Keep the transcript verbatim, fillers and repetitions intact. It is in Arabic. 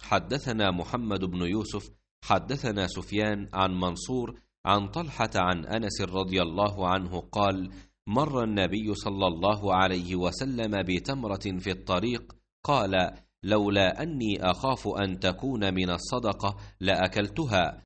حدثنا محمد بن يوسف حدثنا سفيان عن منصور عن طلحة عن أنس رضي الله عنه قال: مر النبي صلى الله عليه وسلم بتمرة في الطريق، قال: لولا أني أخاف أن تكون من الصدقة لأكلتها،